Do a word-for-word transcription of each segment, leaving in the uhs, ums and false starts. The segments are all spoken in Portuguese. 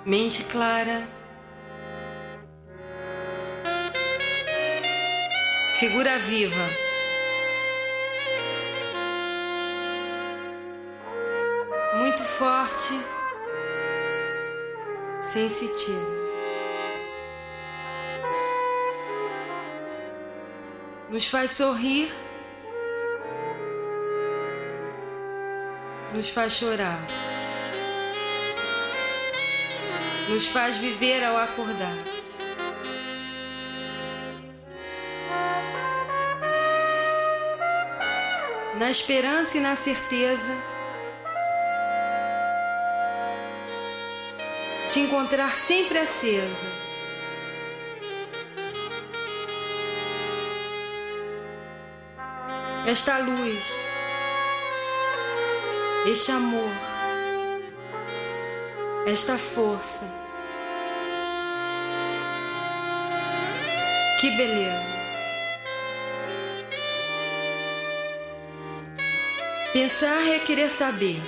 mente clara, figura viva, muito forte, sensitiva. Nos faz sorrir, nos faz chorar, nos faz viver ao acordar. Na esperança e na certeza de encontrar sempre acesa esta luz, este amor, esta força. Que beleza! Pensar é querer saber,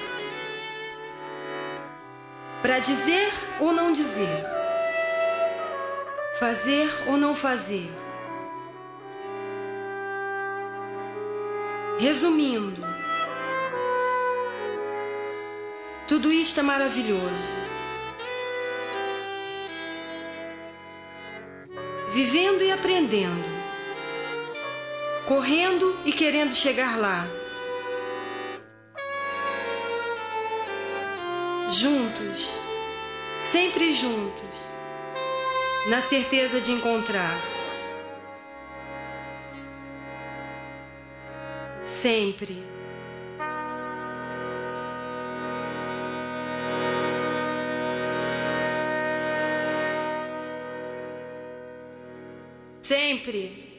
para dizer ou não dizer, fazer ou não fazer. Resumindo, tudo isto é maravilhoso. Vivendo e aprendendo, correndo e querendo chegar lá. Juntos, sempre juntos, na certeza de encontrar. Sempre. Sempre.